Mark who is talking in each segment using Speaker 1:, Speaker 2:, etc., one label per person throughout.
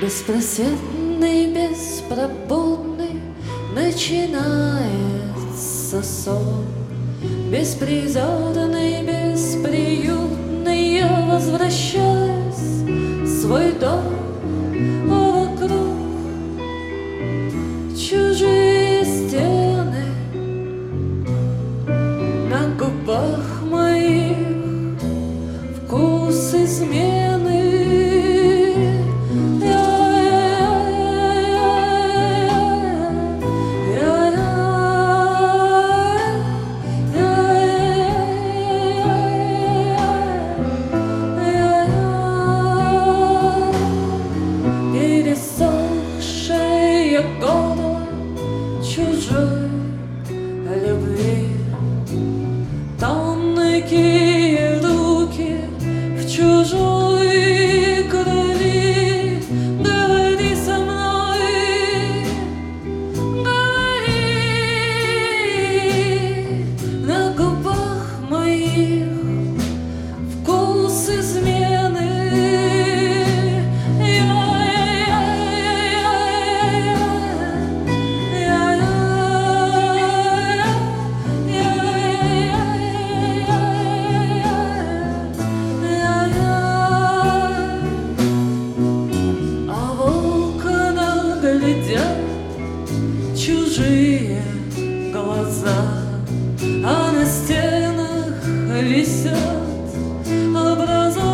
Speaker 1: Беспросветный, беспробудный начинается сон. Беспризорный, бесприютный я возвращаюсь в свой дом. Вокруг чужие стены, на губах моих вкус измены. Чужой любви, тонкие руки в чужой крови. Говори со мной, говори, на губах моих вкус измены. Глядят чужие глаза, а на стенах висят образа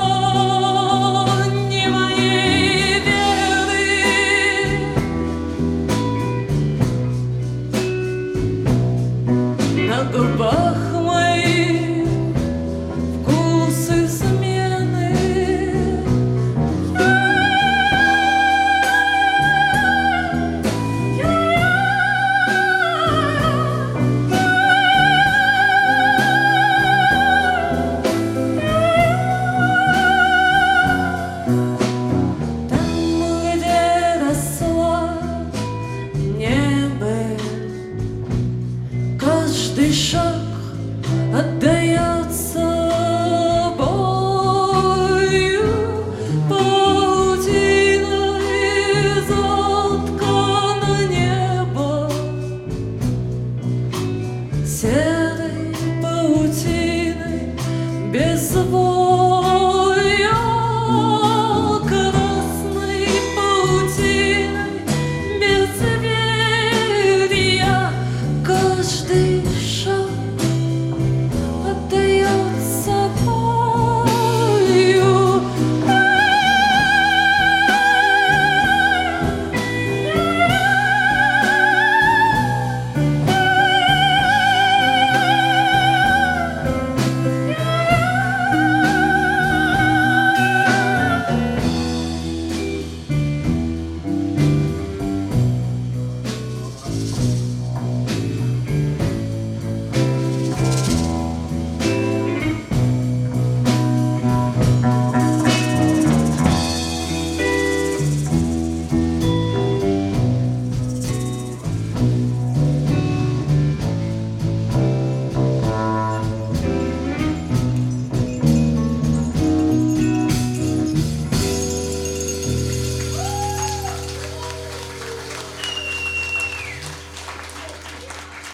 Speaker 1: не моей веры. На губах